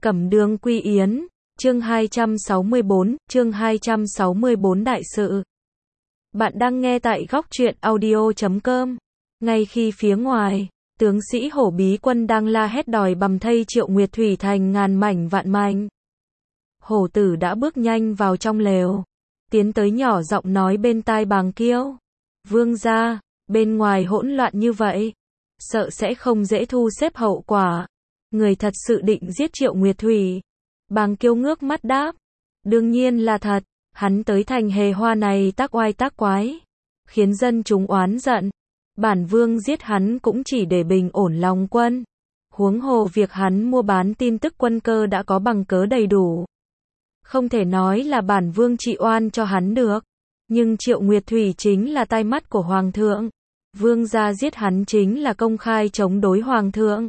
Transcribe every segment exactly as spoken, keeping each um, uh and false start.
Cẩm Đường Quy Yến, chương hai trăm sáu mươi bốn, chương hai trăm sáu mươi bốn đại sự. Bạn đang nghe tại góc truyện audio chấm com. Ngay khi phía ngoài, tướng sĩ Hổ Bí Quân đang la hét đòi bầm thây Triệu Nguyệt Thủy thành ngàn mảnh vạn mảnh. Hổ Tử đã bước nhanh vào trong lều, tiến tới nhỏ giọng nói bên tai Bàng Kiêu. Vương gia, bên ngoài hỗn loạn như vậy, sợ sẽ không dễ thu xếp hậu quả. Người thật sự định giết Triệu Nguyệt Thủy? Bàng Kiêu ngước mắt đáp. Đương nhiên là thật, hắn tới thành Hề Hoa này tác oai tác quái, khiến dân chúng oán giận. Bản vương giết hắn cũng chỉ để bình ổn lòng quân. Huống hồ việc hắn mua bán tin tức quân cơ đã có bằng cớ đầy đủ. Không thể nói là bản vương trị oan cho hắn được. Nhưng Triệu Nguyệt Thủy chính là tai mắt của Hoàng thượng. Vương gia giết hắn chính là công khai chống đối Hoàng thượng.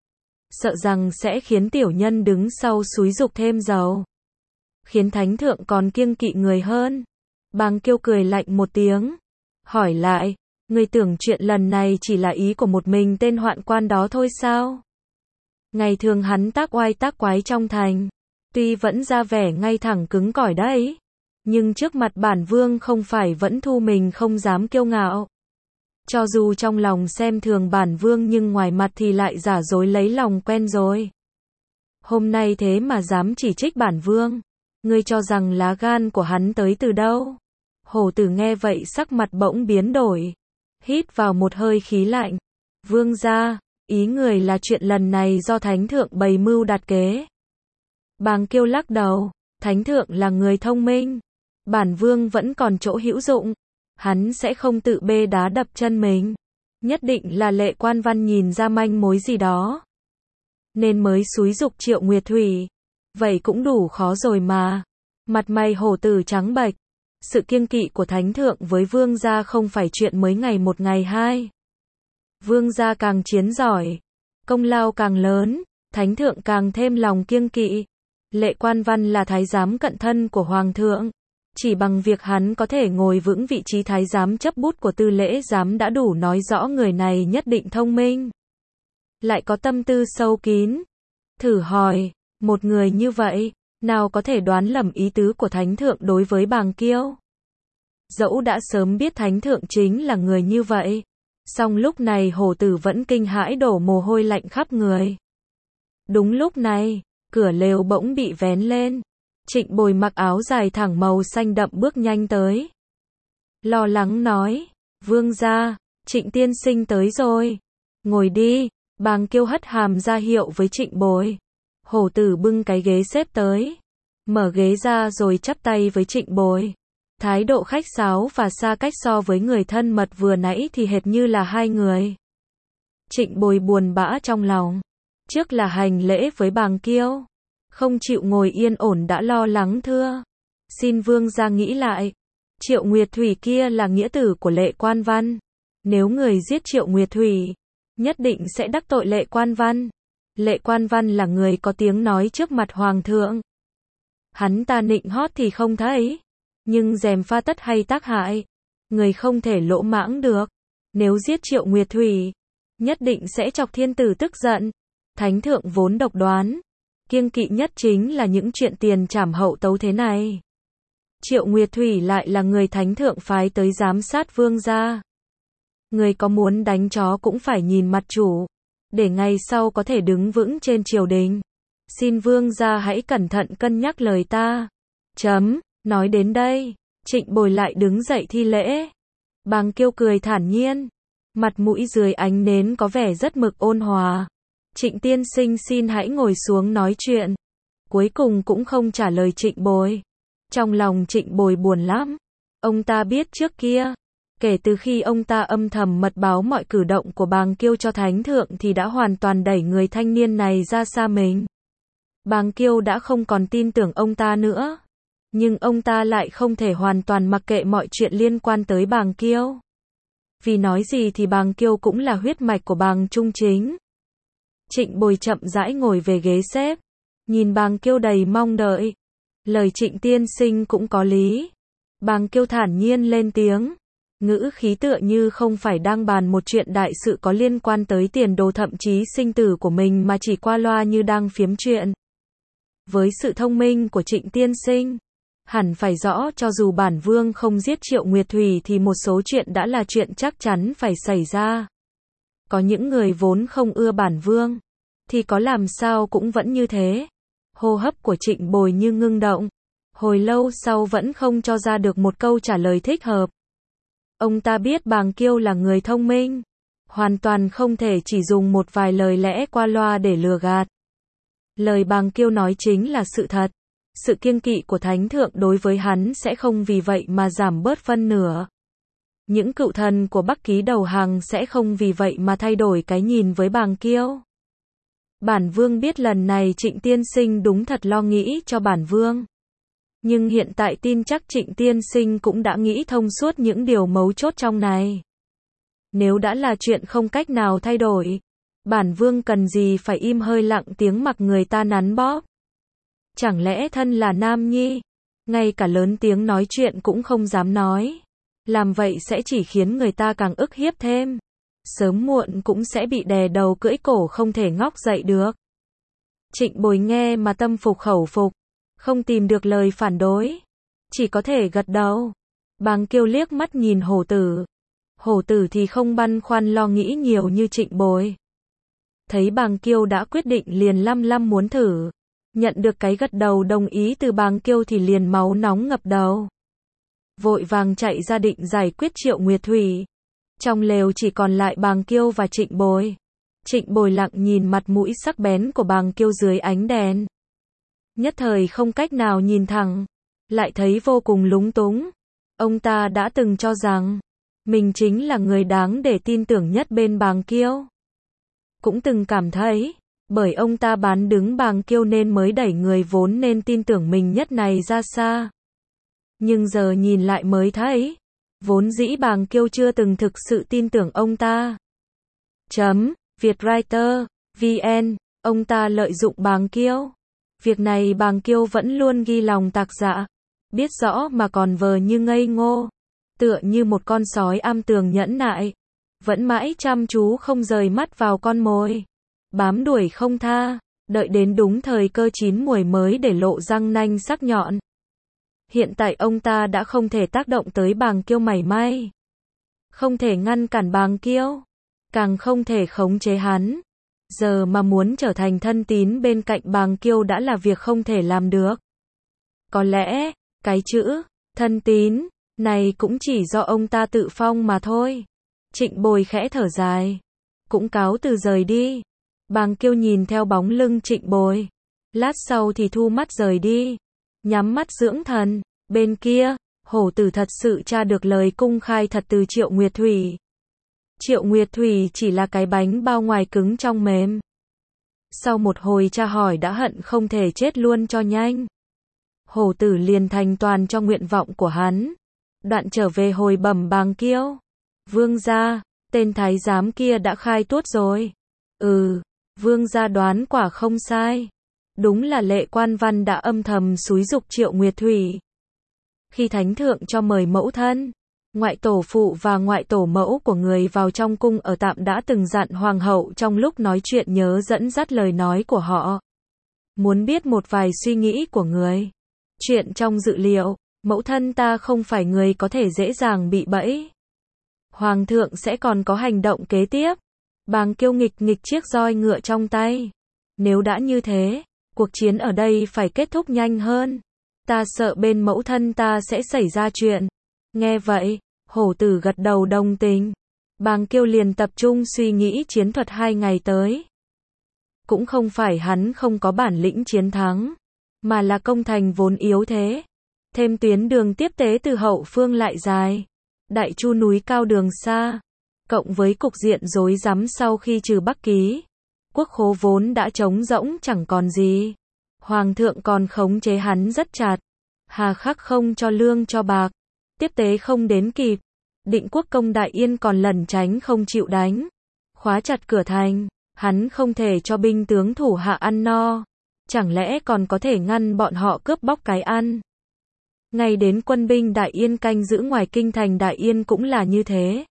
Sợ rằng sẽ khiến tiểu nhân đứng sau xúi giục thêm dầu, khiến thánh thượng còn kiêng kỵ người hơn. Bàng Kiêu cười lạnh một tiếng, hỏi lại, ngươi tưởng chuyện lần này chỉ là ý của một mình tên hoạn quan đó thôi sao? Ngày thường hắn tác oai tác quái trong thành, tuy vẫn ra vẻ ngay thẳng cứng cỏi đấy, nhưng trước mặt bản vương không phải vẫn thu mình không dám kiêu ngạo. Cho dù trong lòng xem thường bản vương nhưng ngoài mặt thì lại giả dối lấy lòng quen rồi. Hôm nay thế mà dám chỉ trích bản vương, ngươi cho rằng lá gan của hắn tới từ đâu? Hổ Tử nghe vậy sắc mặt bỗng biến đổi, hít vào một hơi khí lạnh. Vương gia, ý người là chuyện lần này do thánh thượng bày mưu đặt kế. Bàng Kiêu lắc đầu, thánh thượng là người thông minh, bản vương vẫn còn chỗ hữu dụng. Hắn sẽ không tự bê đá đập chân mình. Nhất định là Lệ Quan Văn nhìn ra manh mối gì đó, nên mới xúi giục Triệu Nguyệt Thủy. Vậy cũng đủ khó rồi mà. Mặt mày Hổ Tử trắng bệch. Sự kiêng kỵ của thánh thượng với vương gia không phải chuyện mới ngày một ngày hai. Vương gia càng chiến giỏi, công lao càng lớn, thánh thượng càng thêm lòng kiêng kỵ. Lệ Quan Văn là thái giám cận thân của Hoàng thượng. Chỉ bằng việc hắn có thể ngồi vững vị trí thái giám chấp bút của tư lễ giám đã đủ nói rõ người này nhất định thông minh, lại có tâm tư sâu kín. Thử hỏi, một người như vậy, nào có thể đoán lầm ý tứ của thánh thượng đối với Bàng Kiêu? Dẫu đã sớm biết thánh thượng chính là người như vậy, song lúc này Hổ Tử vẫn kinh hãi đổ mồ hôi lạnh khắp người. Đúng lúc này, cửa lều bỗng bị vén lên. Trịnh Bồi mặc áo dài thẳng màu xanh đậm bước nhanh tới, lo lắng nói, vương gia, Trịnh tiên sinh tới rồi, ngồi đi. Bàng Kiêu hất hàm ra hiệu với Trịnh Bồi. Hổ Tử bưng cái ghế xếp tới, mở ghế ra rồi chắp tay với Trịnh Bồi. Thái độ khách sáo và xa cách so với người thân mật vừa nãy thì hệt như là hai người. Trịnh Bồi buồn bã trong lòng, trước là hành lễ với Bàng Kiêu, không chịu ngồi yên ổn đã lo lắng thưa, xin vương gia nghĩ lại. Triệu Nguyệt Thủy kia là nghĩa tử của Lệ Quan Văn. Nếu người giết Triệu Nguyệt Thủy, nhất định sẽ đắc tội Lệ Quan Văn. Lệ Quan Văn là người có tiếng nói trước mặt Hoàng thượng. Hắn ta nịnh hót thì không thấy, nhưng gièm pha tất hay tác hại, người không thể lỗ mãng được. Nếu giết Triệu Nguyệt Thủy, nhất định sẽ chọc thiên tử tức giận. Thánh thượng vốn độc đoán, kiêng kỵ nhất chính là những chuyện tiền trảm hậu tấu thế này. Triệu Nguyệt Thủy lại là người thánh thượng phái tới giám sát vương gia. Người có muốn đánh chó cũng phải nhìn mặt chủ, để ngày sau có thể đứng vững trên triều đình. Xin vương gia hãy cẩn thận cân nhắc lời ta. Chấm, nói đến đây, Trịnh Bồi lại đứng dậy thi lễ. Bàng Kiêu cười thản nhiên, mặt mũi dưới ánh nến có vẻ rất mực ôn hòa. Trịnh tiên sinh xin hãy ngồi xuống nói chuyện. Cuối cùng cũng không trả lời Trịnh Bồi. Trong lòng Trịnh Bồi buồn lắm. Ông ta biết trước kia, kể từ khi ông ta âm thầm mật báo mọi cử động của Bàng Kiêu cho thánh thượng thì đã hoàn toàn đẩy người thanh niên này ra xa mình. Bàng Kiêu đã không còn tin tưởng ông ta nữa. Nhưng ông ta lại không thể hoàn toàn mặc kệ mọi chuyện liên quan tới Bàng Kiêu. Vì nói gì thì Bàng Kiêu cũng là huyết mạch của Bàng Trung Chính. Trịnh Bồi chậm rãi ngồi về ghế xếp, nhìn Bàng Kiêu đầy mong đợi. Lời Trịnh tiên sinh cũng có lý. Bàng Kiêu thản nhiên lên tiếng, ngữ khí tựa như không phải đang bàn một chuyện đại sự có liên quan tới tiền đồ thậm chí sinh tử của mình mà chỉ qua loa như đang phiếm chuyện. Với sự thông minh của Trịnh tiên sinh, hẳn phải rõ cho dù bản vương không giết Triệu Nguyệt Thủy thì một số chuyện đã là chuyện chắc chắn phải xảy ra. Có những người vốn không ưa bản vương, thì có làm sao cũng vẫn như thế. Hô hấp của Trịnh Bồi như ngưng động, hồi lâu sau vẫn không cho ra được một câu trả lời thích hợp. Ông ta biết Bàng Kiêu là người thông minh, hoàn toàn không thể chỉ dùng một vài lời lẽ qua loa để lừa gạt. Lời Bàng Kiêu nói chính là sự thật. Sự kiêng kỵ của Thánh Thượng đối với hắn sẽ không vì vậy mà giảm bớt phân nửa. Những cựu thần của Bắc Ký đầu hàng sẽ không vì vậy mà thay đổi cái nhìn với Bàng Kiêu. Bản vương biết lần này Trịnh tiên sinh đúng thật lo nghĩ cho bản vương. Nhưng hiện tại tin chắc Trịnh tiên sinh cũng đã nghĩ thông suốt những điều mấu chốt trong này. Nếu đã là chuyện không cách nào thay đổi, bản vương cần gì phải im hơi lặng tiếng mặc người ta nắn bóp. Chẳng lẽ thân là nam nhi, ngay cả lớn tiếng nói chuyện cũng không dám nói. Làm vậy sẽ chỉ khiến người ta càng ức hiếp thêm. Sớm muộn cũng sẽ bị đè đầu cưỡi cổ không thể ngóc dậy được. Trịnh Bồi nghe mà tâm phục khẩu phục, không tìm được lời phản đối, chỉ có thể gật đầu. Bàng Kiêu liếc mắt nhìn hổ tử. Hổ tử thì không băn khoăn lo nghĩ nhiều như Trịnh Bồi. Thấy Bàng Kiêu đã quyết định liền lăm lăm muốn thử. Nhận được cái gật đầu đồng ý từ Bàng Kiêu thì liền máu nóng ngập đầu. Vội vàng chạy ra định giải quyết Triệu Nguyệt Thủy. Trong lều chỉ còn lại Bàng Kiêu và Trịnh Bồi. Trịnh Bồi lặng nhìn mặt mũi sắc bén của Bàng Kiêu dưới ánh đèn. Nhất thời không cách nào nhìn thẳng, lại thấy vô cùng lúng túng. Ông ta đã từng cho rằng mình chính là người đáng để tin tưởng nhất bên Bàng Kiêu. Cũng từng cảm thấy, bởi ông ta bán đứng Bàng Kiêu nên mới đẩy người vốn nên tin tưởng mình nhất này ra xa. Nhưng giờ nhìn lại mới thấy, vốn dĩ Bàng Kiêu chưa từng thực sự tin tưởng ông ta. Chấm, Vietwriter, vn, ông ta lợi dụng Bàng Kiêu. Việc này Bàng Kiêu vẫn luôn ghi lòng tạc dạ, biết rõ mà còn vờ như ngây ngô, tựa như một con sói am tường nhẫn nại, vẫn mãi chăm chú không rời mắt vào con mồi, bám đuổi không tha, đợi đến đúng thời cơ chín muồi mới để lộ răng nanh sắc nhọn. Hiện tại ông ta đã không thể tác động tới Bàng Kiêu mảy may, không thể ngăn cản Bàng Kiêu, càng không thể khống chế hắn. Giờ mà muốn trở thành thân tín bên cạnh Bàng Kiêu đã là việc không thể làm được. Có lẽ, cái chữ thân tín này cũng chỉ do ông ta tự phong mà thôi. Trịnh Bồi khẽ thở dài, cũng cáo từ rời đi. Bàng Kiêu nhìn theo bóng lưng Trịnh Bồi, lát sau thì thu mắt rời đi, nhắm mắt dưỡng thần. Bên kia, hổ tử thật sự tra được lời cung khai thật từ Triệu Nguyệt Thủy. Triệu Nguyệt Thủy chỉ là cái bánh bao ngoài cứng trong mềm. Sau một hồi tra hỏi đã hận không thể chết luôn cho nhanh. Hổ tử liền thành toàn cho nguyện vọng của hắn. Đoạn trở về hồi bẩm Bàng Kiêu. Vương gia, tên thái giám kia đã khai tuốt rồi. Ừ, vương gia đoán quả không sai. Đúng là Lệ Quan Văn đã âm thầm xúi giục Triệu Nguyệt Thủy. Khi Thánh Thượng cho mời mẫu thân, ngoại tổ phụ và ngoại tổ mẫu của người vào trong cung ở tạm đã từng dặn hoàng hậu trong lúc nói chuyện nhớ dẫn dắt lời nói của họ. Muốn biết một vài suy nghĩ của người. Chuyện trong dự liệu, mẫu thân ta không phải người có thể dễ dàng bị bẫy. Hoàng thượng sẽ còn có hành động kế tiếp. Bàng Kiêu nghịch nghịch chiếc roi ngựa trong tay. Nếu đã như thế, cuộc chiến ở đây phải kết thúc nhanh hơn. Ta sợ bên mẫu thân ta sẽ xảy ra chuyện. Nghe vậy, hổ tử gật đầu đồng tình. Bàng Kiêu liền tập trung suy nghĩ chiến thuật hai ngày tới. Cũng không phải hắn không có bản lĩnh chiến thắng, mà là công thành vốn yếu thế. Thêm tuyến đường tiếp tế từ hậu phương lại dài. Đại Chu núi cao đường xa. Cộng với cục diện rối rắm sau khi trừ Bắc Ký. Quốc khố vốn đã trống rỗng chẳng còn gì. Hoàng thượng còn khống chế hắn rất chặt. Hà khắc không cho lương cho bạc. Tiếp tế không đến kịp. Định quốc công Đại Yên còn lẩn tránh không chịu đánh. Khóa chặt cửa thành. Hắn không thể cho binh tướng thủ hạ ăn no. Chẳng lẽ còn có thể ngăn bọn họ cướp bóc cái ăn. Ngay đến quân binh Đại Yên canh giữ ngoài kinh thành Đại Yên cũng là như thế.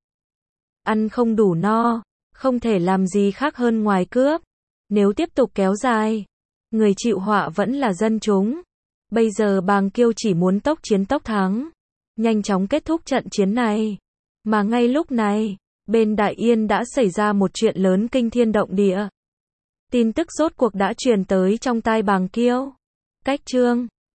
Ăn không đủ no, không thể làm gì khác hơn ngoài cướp. Nếu tiếp tục kéo dài, người chịu họa vẫn là dân chúng. Bây giờ Bàng Kiêu chỉ muốn tốc chiến tốc thắng, nhanh chóng kết thúc trận chiến này. Mà ngay lúc này, bên Đại Yên đã xảy ra một chuyện lớn kinh thiên động địa. Tin tức rốt cuộc đã truyền tới trong tai Bàng Kiêu. Cách chương